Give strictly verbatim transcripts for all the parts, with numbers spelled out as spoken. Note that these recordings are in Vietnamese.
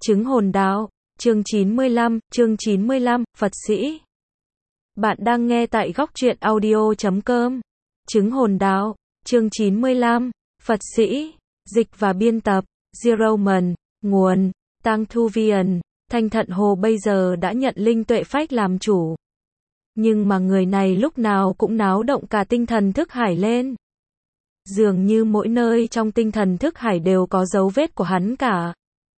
Chứng hồn đạo, chương chín mươi lăm, chương chín mươi lăm, Phật sĩ. Bạn đang nghe tại góc truyện audio chấm com. Chứng hồn đạo, chương chín mươi lăm, Phật sĩ. Dịch và biên tập, Zeroman. Nguồn, Tăng Thu Viền. Thanh Thận Hồ bây giờ đã nhận linh tuệ phách làm chủ. Nhưng mà người này lúc nào cũng náo động cả tinh thần thức hải lên. Dường như mỗi nơi trong tinh thần thức hải đều có dấu vết của hắn cả.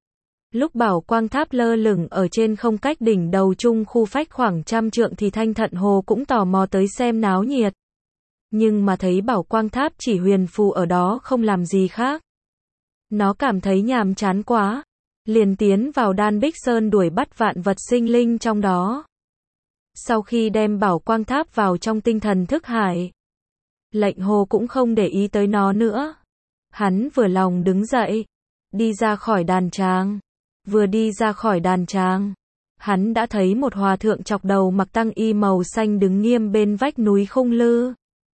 Lúc bảo quang tháp lơ lửng ở trên không cách đỉnh đầu trung khu phách khoảng trăm trượng thì Thanh Thận Hồ cũng tò mò tới xem náo nhiệt. Nhưng mà thấy bảo quang tháp chỉ huyền phù ở đó không làm gì khác. Nó cảm thấy nhàm chán quá. Liền tiến vào Đan Bích Sơn đuổi bắt vạn vật sinh linh trong đó. Sau khi đem bảo quang tháp vào trong tinh thần thức hải, Lệnh Hồ cũng không để ý tới nó nữa. Hắn vừa lòng đứng dậy, đi ra khỏi đàn tràng. Vừa đi ra khỏi đàn tràng, hắn đã thấy một hòa thượng chọc đầu mặc tăng y màu xanh đứng nghiêm bên vách núi Khung Lư.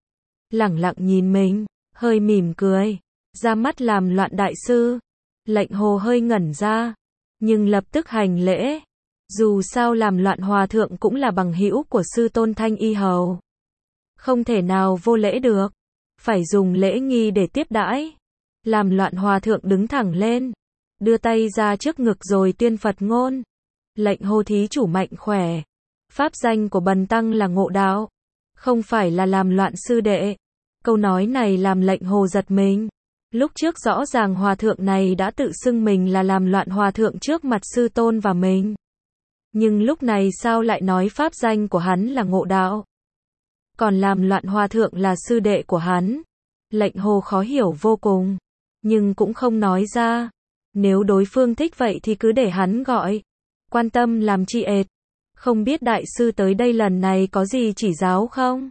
Lẳng lặng nhìn mình, hơi mỉm cười, ra mắt làm loạn đại sư. Lệnh Hồ hơi ngẩn ra, nhưng lập tức hành lễ. Dù sao làm loạn hòa thượng cũng là bằng hữu của sư tôn Thanh Y Hầu. Không thể nào vô lễ được, phải dùng lễ nghi để tiếp đãi. Làm loạn hòa thượng đứng thẳng lên, đưa tay ra trước ngực rồi tuyên Phật ngôn. Lệnh Hồ thí chủ mạnh khỏe. Pháp danh của bần tăng là Ngộ Đạo, không phải là làm loạn sư đệ. Câu nói này làm Lệnh Hồ giật mình. Lúc trước rõ ràng hòa thượng này đã tự xưng mình là làm loạn hòa thượng trước mặt sư tôn và mình. Nhưng lúc này sao lại nói pháp danh của hắn là Ngộ Đạo? Còn làm loạn hòa thượng là sư đệ của hắn. Lệnh Hồ khó hiểu vô cùng, nhưng cũng không nói ra. Nếu đối phương thích vậy thì cứ để hắn gọi. Quan tâm làm chi ệt. Không biết đại sư tới đây lần này có gì chỉ giáo không?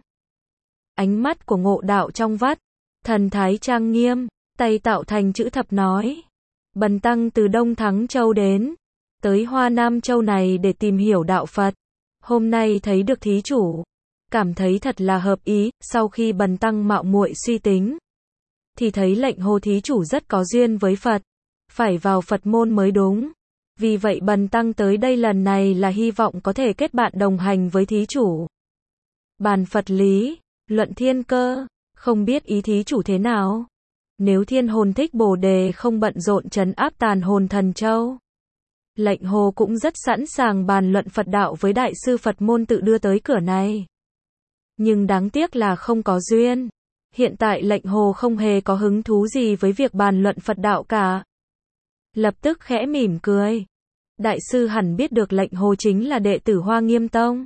Ánh mắt của Ngộ Đạo trong vắt, thần thái trang nghiêm, tay tạo thành chữ thập nói. Bần tăng từ Đông Thắng Châu đến, tới Hoa Nam Châu này để tìm hiểu đạo Phật. Hôm nay thấy được thí chủ, cảm thấy thật là hợp ý. Sau khi bần tăng mạo muội suy tính, thì thấy Lệnh Hồ thí chủ rất có duyên với Phật, phải vào Phật môn mới đúng. Vì vậy bần tăng tới đây lần này là hy vọng có thể kết bạn đồng hành với thí chủ. Bàn Phật lý, luận thiên cơ, không biết ý thí chủ thế nào? Nếu thiên hồn thích Bồ đề không bận rộn trấn áp tàn hồn thần châu, Lệnh Hồ cũng rất sẵn sàng bàn luận Phật đạo với đại sư Phật môn tự đưa tới cửa này. Nhưng đáng tiếc là không có duyên. Hiện tại Lệnh Hồ không hề có hứng thú gì với việc bàn luận Phật đạo cả. Lập tức khẽ mỉm cười. Đại sư hẳn biết được Lệnh Hồ chính là đệ tử Hoa Nghiêm Tông.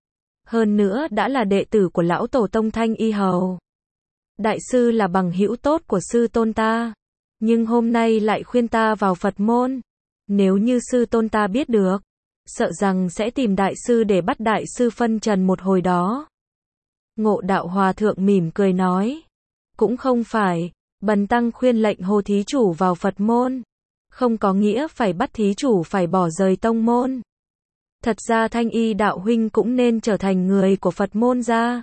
Hơn nữa đã là đệ tử của lão tổ tông Thanh Y Hầu. Đại sư là bằng hữu tốt của sư tôn ta, nhưng hôm nay lại khuyên ta vào Phật môn. Nếu như sư tôn ta biết được, sợ rằng sẽ tìm đại sư để bắt đại sư phân trần một hồi đó. Ngộ Đạo hòa thượng mỉm cười nói, cũng không phải, bần tăng khuyên Lệnh Hồ thí chủ vào Phật môn, không có nghĩa phải bắt thí chủ phải bỏ rời tông môn. Thật ra Thanh Y đạo huynh cũng nên trở thành người của Phật môn ra.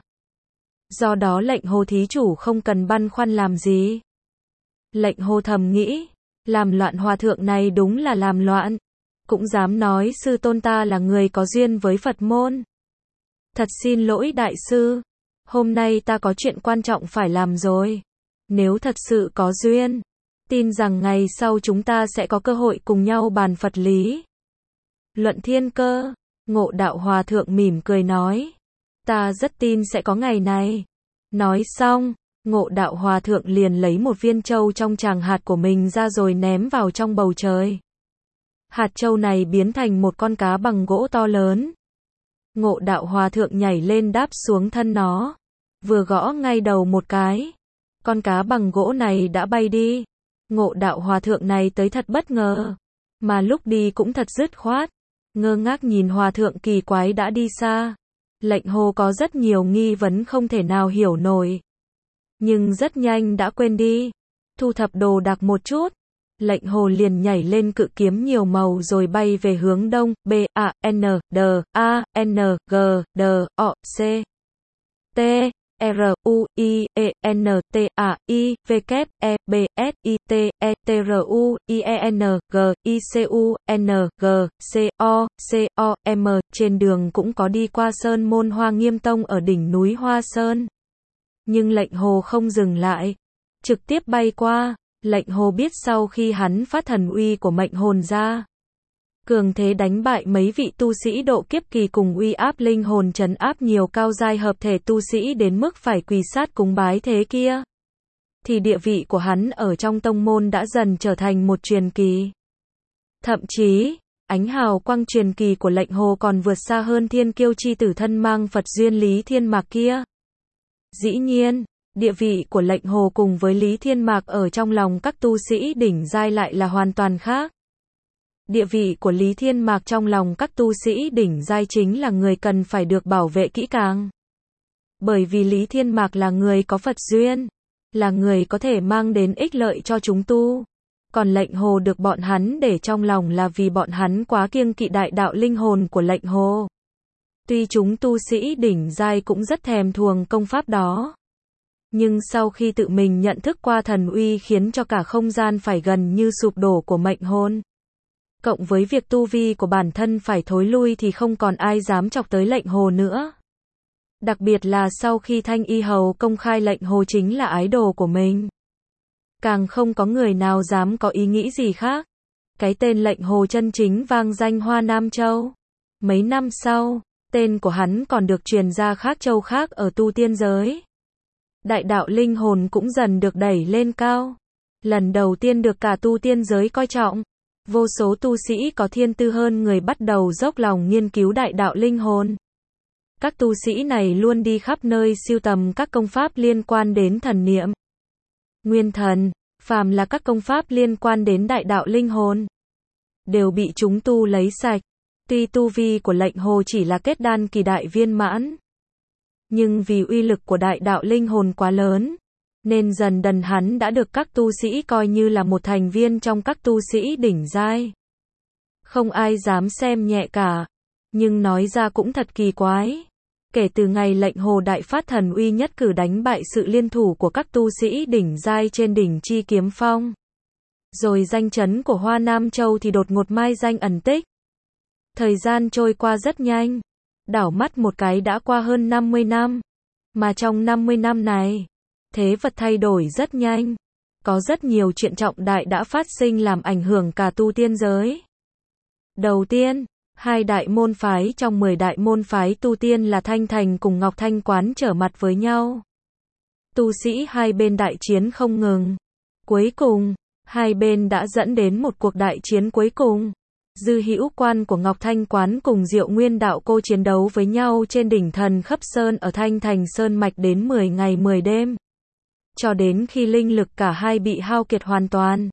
Do đó Lệnh Hồ thí chủ không cần băn khoăn làm gì. Lệnh Hồ thầm nghĩ, làm loạn hòa thượng này đúng là làm loạn, cũng dám nói sư tôn ta là người có duyên với Phật môn. Thật xin lỗi đại sư, hôm nay ta có chuyện quan trọng phải làm rồi. Nếu thật sự có duyên, tin rằng ngày sau chúng ta sẽ có cơ hội cùng nhau bàn Phật lý, luận thiên cơ. Ngộ Đạo hòa thượng mỉm cười nói, ta rất tin sẽ có ngày này. Nói xong, Ngộ Đạo hòa thượng liền lấy một viên châu trong tràng hạt của mình ra rồi ném vào trong bầu trời. Hạt châu này biến thành một con cá bằng gỗ to lớn. Ngộ Đạo hòa thượng nhảy lên đáp xuống thân nó, vừa gõ ngay đầu một cái, con cá bằng gỗ này đã bay đi. Ngộ Đạo hòa thượng này tới thật bất ngờ, mà lúc đi cũng thật dứt khoát. Ngơ ngác nhìn hòa thượng kỳ quái đã đi xa. Lệnh Hồ có rất nhiều nghi vấn không thể nào hiểu nổi, nhưng rất nhanh đã quên đi. Thu thập đồ đạc một chút, Lệnh Hồ liền nhảy lên cự kiếm nhiều màu rồi bay về hướng đông. B A N D A N G D O C T R U I E N T A I W E B S I T E T R U I E N G I C U N G C O C O M. Trên đường cũng có đi qua Sơn Môn Hoa Nghiêm Tông ở đỉnh núi Hoa Sơn. Nhưng lệnh hồ không dừng lại, trực tiếp bay qua. Lệnh hồ biết sau khi hắn phát thần uy của mệnh hồn ra, cường thế đánh bại mấy vị tu sĩ độ kiếp kỳ cùng uy áp linh hồn trấn áp nhiều cao giai hợp thể tu sĩ đến mức phải quỳ sát cúng bái thế kia, thì địa vị của hắn ở trong tông môn đã dần trở thành một truyền kỳ. Thậm chí, ánh hào quang truyền kỳ của lệnh hồ còn vượt xa hơn thiên kiêu chi tử thân mang Phật duyên Lý Thiên Mạc kia. Dĩ nhiên, địa vị của lệnh hồ cùng với Lý Thiên Mạc ở trong lòng các tu sĩ đỉnh giai lại là hoàn toàn khác. Địa vị của Lý Thiên Mạc trong lòng các tu sĩ đỉnh giai chính là người cần phải được bảo vệ kỹ càng. Bởi vì Lý Thiên Mạc là người có Phật duyên, là người có thể mang đến ích lợi cho chúng tu. Còn lệnh hồ được bọn hắn để trong lòng là vì bọn hắn quá kiêng kỵ đại đạo linh hồn của lệnh hồ. Tuy chúng tu sĩ đỉnh giai cũng rất thèm thuồng công pháp đó, nhưng sau khi tự mình nhận thức qua thần uy khiến cho cả không gian phải gần như sụp đổ của mệnh hồn, cộng với việc tu vi của bản thân phải thối lui thì không còn ai dám chọc tới lệnh hồ nữa. Đặc biệt là sau khi Thanh Y Hầu công khai lệnh hồ chính là ái đồ của mình, càng không có người nào dám có ý nghĩ gì khác. Cái tên lệnh hồ chân chính vang danh Hoa Nam Châu. Mấy năm sau, tên của hắn còn được truyền ra khác châu khác ở tu tiên giới. Đại đạo linh hồn cũng dần được đẩy lên cao. Lần đầu tiên được cả tu tiên giới coi trọng. Vô số tu sĩ có thiên tư hơn người bắt đầu dốc lòng nghiên cứu đại đạo linh hồn. Các tu sĩ này luôn đi khắp nơi sưu tầm các công pháp liên quan đến thần niệm, nguyên thần, phàm là các công pháp liên quan đến đại đạo linh hồn, đều bị chúng tu lấy sạch. Tuy tu vi của lệnh hồ chỉ là kết đan kỳ đại viên mãn, nhưng vì uy lực của đại đạo linh hồn quá lớn, nên dần dần hắn đã được các tu sĩ coi như là một thành viên trong các tu sĩ đỉnh giai. Không ai dám xem nhẹ cả, nhưng nói ra cũng thật kỳ quái. Kể từ ngày lệnh hồ đại phát thần uy nhất cử đánh bại sự liên thủ của các tu sĩ đỉnh giai trên đỉnh Chi Kiếm Phong, rồi danh chấn của Hoa Nam Châu thì đột ngột mai danh ẩn tích. Thời gian trôi qua rất nhanh, đảo mắt một cái đã qua hơn năm mươi năm, mà trong năm mươi năm này, thế vật thay đổi rất nhanh. Có rất nhiều chuyện trọng đại đã phát sinh làm ảnh hưởng cả tu tiên giới. Đầu tiên, hai đại môn phái trong mười đại môn phái tu tiên là Thanh Thành cùng Ngọc Thanh Quán trở mặt với nhau. Tu sĩ hai bên đại chiến không ngừng. Cuối cùng, hai bên đã dẫn đến một cuộc đại chiến cuối cùng. Dư Hữu Quan của Ngọc Thanh Quán cùng Diệu Nguyên Đạo Cô chiến đấu với nhau trên đỉnh Thần Khấp Sơn ở Thanh Thành Sơn Mạch đến mười ngày mười đêm. Cho đến khi linh lực cả hai bị hao kiệt hoàn toàn.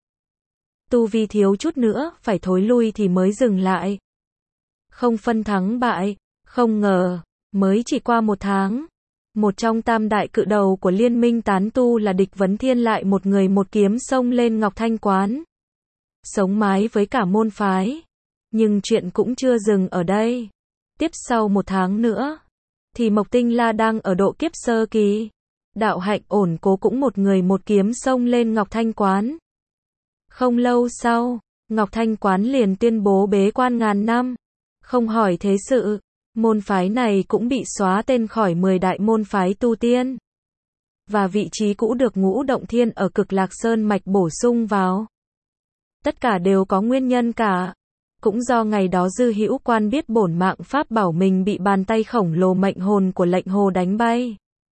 Tu vi thiếu chút nữa phải thối lui thì mới dừng lại. Không phân thắng bại, không ngờ, mới chỉ qua một tháng. Một trong tam đại cự đầu của liên minh tán tu là Địch Vấn Thiên lại một người một kiếm xông lên Ngọc Thanh Quán. Sống mái với cả môn phái. Nhưng chuyện cũng chưa dừng ở đây. Tiếp sau một tháng nữa, thì Mộc Tinh La đang ở độ kiếp sơ kỳ. Đạo Hạnh Ổn Cố cũng một người một kiếm xông lên Ngọc Thanh Quán. Không lâu sau, Ngọc Thanh Quán liền tuyên bố bế quan ngàn năm. Không hỏi thế sự, môn phái này cũng bị xóa tên khỏi mười đại môn phái tu tiên. Và vị trí cũ được Ngũ Động Thiên ở Cực Lạc Sơn Mạch bổ sung vào. Tất cả đều có nguyên nhân cả. Cũng do ngày đó Dư Hữu Quan biết bổn mạng pháp bảo mình bị bàn tay khổng lồ mệnh hồn của lệnh hồ đánh bay,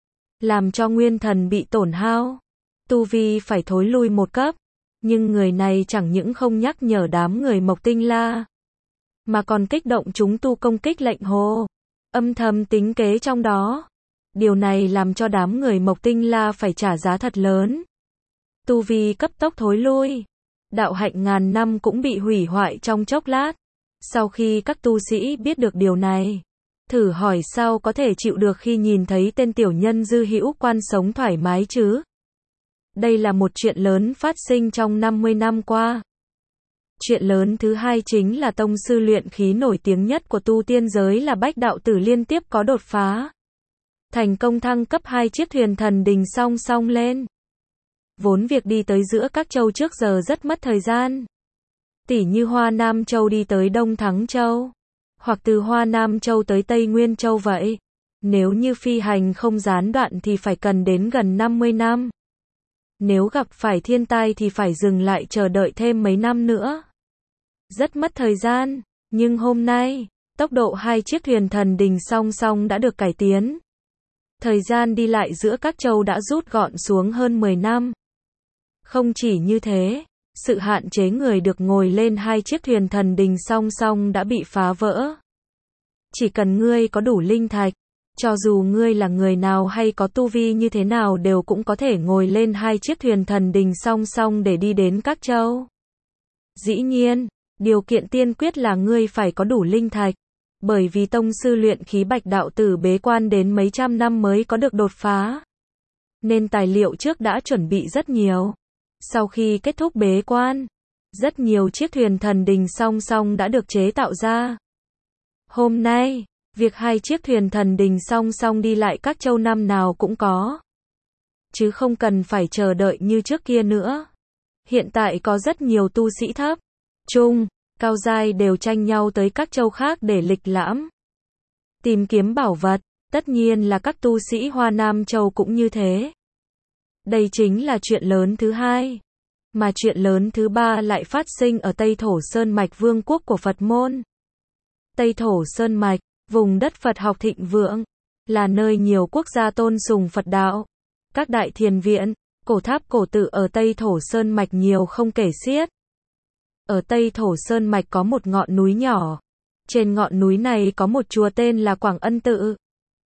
làm cho nguyên thần bị tổn hao, tu vi phải thối lui một cấp. Nhưng người này chẳng những không nhắc nhở đám người Mộc Tinh La, mà còn kích động chúng tu công kích lệnh hồ, âm thầm tính kế trong đó. Điều này làm cho đám người Mộc Tinh La phải trả giá thật lớn. Tu vi cấp tốc thối lui, đạo hạnh ngàn năm cũng bị hủy hoại trong chốc lát. Sau khi các tu sĩ biết được điều này, thử hỏi sao có thể chịu được khi nhìn thấy tên tiểu nhân Dư Hữu Quan sống thoải mái chứ? Đây là một chuyện lớn phát sinh trong năm mươi năm qua. Chuyện lớn thứ hai chính là tông sư luyện khí nổi tiếng nhất của tu tiên giới là Bách Đạo Tử liên tiếp có đột phá. thành công thăng cấp hai chiếc thuyền thần đình song song lên. Vốn việc đi tới giữa các châu trước giờ rất mất thời gian. Tỉ như Hoa Nam Châu đi tới Đông Thắng Châu, hoặc từ Hoa Nam Châu tới Tây Nguyên Châu vậy. Nếu như phi hành không gián đoạn thì phải cần đến gần năm mươi năm. Nếu gặp phải thiên tai thì phải dừng lại chờ đợi thêm mấy năm nữa. Rất mất thời gian, nhưng hôm nay, tốc độ hai chiếc thuyền thần đình song song đã được cải tiến. Thời gian đi lại giữa các châu đã rút gọn xuống hơn mười năm. Không chỉ như thế, sự hạn chế người được ngồi lên hai chiếc thuyền thần đình song song đã bị phá vỡ. Chỉ cần ngươi có đủ linh thạch, cho dù ngươi là người nào hay có tu vi như thế nào đều cũng có thể ngồi lên hai chiếc thuyền thần đình song song để đi đến các châu. Dĩ nhiên, điều kiện tiên quyết là ngươi phải có đủ linh thạch, bởi vì tông sư luyện khí Bạch đạo tử bế quan đến mấy trăm năm mới có được đột phá. Nên tài liệu trước đã chuẩn bị rất nhiều. Sau khi kết thúc bế quan, rất nhiều chiếc thuyền thần đình song song đã được chế tạo ra. Hôm nay, việc hai chiếc thuyền thần đình song song đi lại các châu năm nào cũng có. Chứ không cần phải chờ đợi như trước kia nữa. Hiện tại có rất nhiều tu sĩ thấp, trung, cao giai đều tranh nhau tới các châu khác để lịch lãm, tìm kiếm bảo vật, tất nhiên là các tu sĩ Hoa Nam Châu cũng như thế. Đây chính là chuyện lớn thứ hai. Mà chuyện lớn thứ ba lại phát sinh ở Tây Thổ Sơn Mạch Vương quốc của Phật môn. Tây Thổ Sơn Mạch, vùng đất Phật học thịnh vượng, là nơi nhiều quốc gia tôn sùng Phật đạo. Các đại thiền viện, cổ tháp cổ tự ở Tây Thổ Sơn Mạch nhiều không kể xiết. Ở Tây Thổ Sơn Mạch có một ngọn núi nhỏ. Trên ngọn núi này có một chùa tên là Quảng Ân Tự.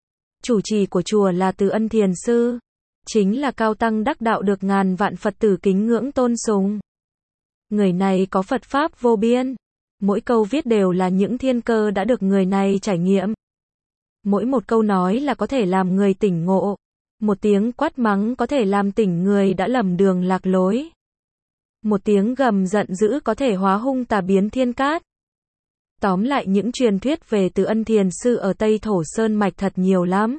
Chủ trì của chùa là Từ Ân Thiền Sư, chính là cao tăng đắc đạo được ngàn vạn Phật tử kính ngưỡng tôn sùng. Người này có Phật pháp vô biên, mỗi câu viết đều là những thiên cơ đã được người này trải nghiệm. Mỗi một câu nói là có thể làm người tỉnh ngộ, một tiếng quát mắng có thể làm tỉnh người đã lầm đường lạc lối. Một tiếng gầm giận dữ có thể hóa hung tà biến thiên cát. Tóm lại những truyền thuyết về Từ Ân Thiền Sư ở Tây Thổ Sơn Mạch thật nhiều lắm.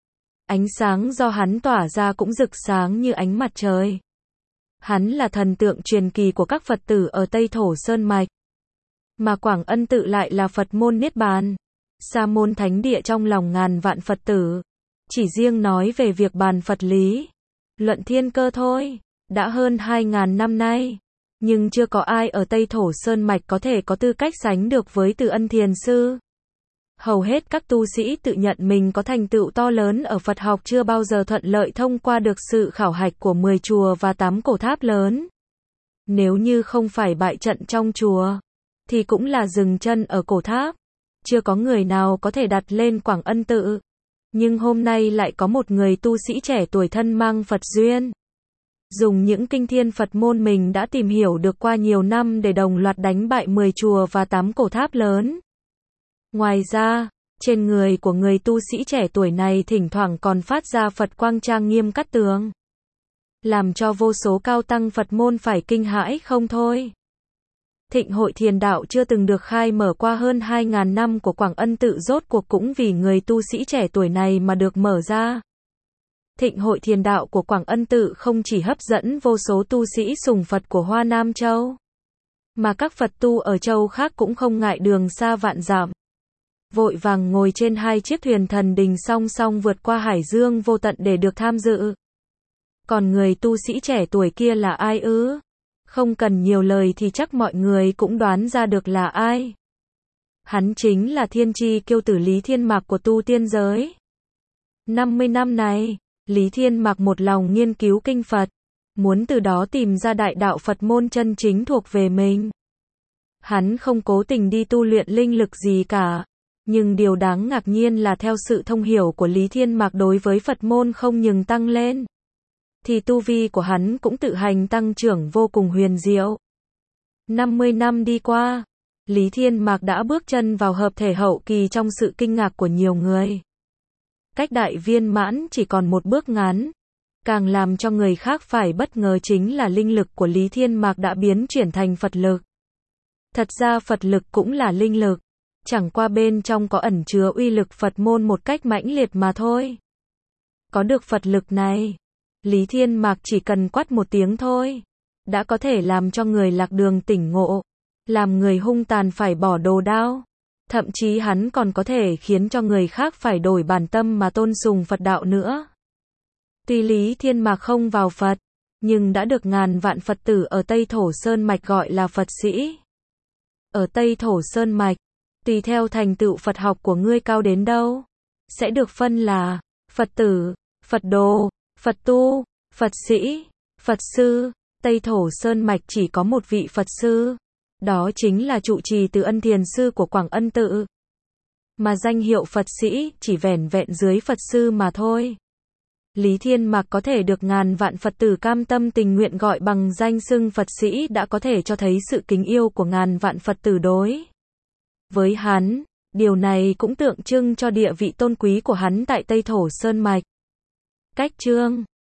Ánh sáng do hắn tỏa ra cũng rực sáng như ánh mặt trời. Hắn là thần tượng truyền kỳ của các Phật tử ở Tây Thổ Sơn Mạch. Mà Quảng Ân Tự lại là Phật môn Niết Bàn, sa môn thánh địa trong lòng ngàn vạn Phật tử. Chỉ riêng nói về việc bàn Phật lý, luận thiên cơ thôi, đã hơn hai ngàn năm nay. Nhưng chưa có ai ở Tây Thổ Sơn Mạch có thể có tư cách sánh được với Từ Ân Thiền Sư. Hầu hết các tu sĩ tự nhận mình có thành tựu to lớn ở Phật học chưa bao giờ thuận lợi thông qua được sự khảo hạch của mười chùa và tám cổ tháp lớn. Nếu như không phải bại trận trong chùa, thì cũng là dừng chân ở cổ tháp. Chưa có người nào có thể đặt lên Quảng Ân Tự. Nhưng hôm nay lại có một người tu sĩ trẻ tuổi thân mang Phật duyên. Dùng những kinh thiên Phật môn mình đã tìm hiểu được qua nhiều năm để đồng loạt đánh bại mười chùa và tám cổ tháp lớn. Ngoài ra, trên người của người tu sĩ trẻ tuổi này thỉnh thoảng còn phát ra Phật quang trang nghiêm cát tường, làm cho vô số cao tăng Phật môn phải kinh hãi không thôi. Thịnh hội thiền đạo chưa từng được khai mở qua hơn hai ngàn năm của Quảng Ân Tự rốt cuộc cũng vì người tu sĩ trẻ tuổi này mà được mở ra. Thịnh hội thiền đạo của Quảng Ân Tự không chỉ hấp dẫn vô số tu sĩ sùng Phật của Hoa Nam Châu, mà các Phật tu ở châu khác cũng không ngại đường xa vạn dặm, vội vàng ngồi trên hai chiếc thuyền thần đình song song vượt qua hải dương vô tận để được tham dự. Còn người tu sĩ trẻ tuổi kia là ai ư? Không cần nhiều lời thì chắc mọi người cũng đoán ra được là ai. Hắn chính là thiên tri kiêu tử Lý Thiên Mạc của tu tiên giới. năm mươi năm này, Lý Thiên Mạc một lòng nghiên cứu kinh Phật, muốn từ đó tìm ra đại đạo Phật môn chân chính thuộc về mình. Hắn không cố tình đi tu luyện linh lực gì cả, nhưng điều đáng ngạc nhiên là theo sự thông hiểu của Lý Thiên Mạc đối với Phật môn không ngừng tăng lên, thì tu vi của hắn cũng tự hành tăng trưởng vô cùng huyền diệu. năm mươi năm đi qua, Lý Thiên Mạc đã bước chân vào hợp thể hậu kỳ trong sự kinh ngạc của nhiều người. Cách đại viên mãn chỉ còn một bước ngắn. Càng làm cho người khác phải bất ngờ chính là linh lực của Lý Thiên Mạc đã biến chuyển thành Phật lực. Thật ra Phật lực cũng là linh lực, chẳng qua bên trong có ẩn chứa uy lực Phật môn một cách mãnh liệt mà thôi. Có được Phật lực này, Lý Thiên Mạc chỉ cần quát một tiếng thôi, đã có thể làm cho người lạc đường tỉnh ngộ, làm người hung tàn phải bỏ đồ đao. Thậm chí hắn còn có thể khiến cho người khác phải đổi bản tâm mà tôn sùng Phật đạo nữa. Tuy Lý Thiên Mạc không vào Phật, nhưng đã được ngàn vạn Phật tử ở Tây Thổ Sơn Mạch gọi là Phật sĩ. Ở Tây Thổ Sơn Mạch, tùy theo thành tựu Phật học của ngươi cao đến đâu, sẽ được phân là Phật tử, Phật đồ, Phật tu, Phật sĩ, Phật sư. Tây Thổ Sơn Mạch chỉ có một vị Phật sư, đó chính là trụ trì Từ Ân Thiền Sư của Quảng Ân Tự. Mà danh hiệu Phật sĩ chỉ vẻn vẹn dưới Phật sư mà thôi. Lý Thiên Mạc có thể được ngàn vạn Phật tử cam tâm tình nguyện gọi bằng danh xưng Phật sĩ đã có thể cho thấy sự kính yêu của ngàn vạn Phật tử đối với hắn. Điều này cũng tượng trưng cho địa vị tôn quý của hắn tại Tây Thổ Sơn Mạch. Cách chương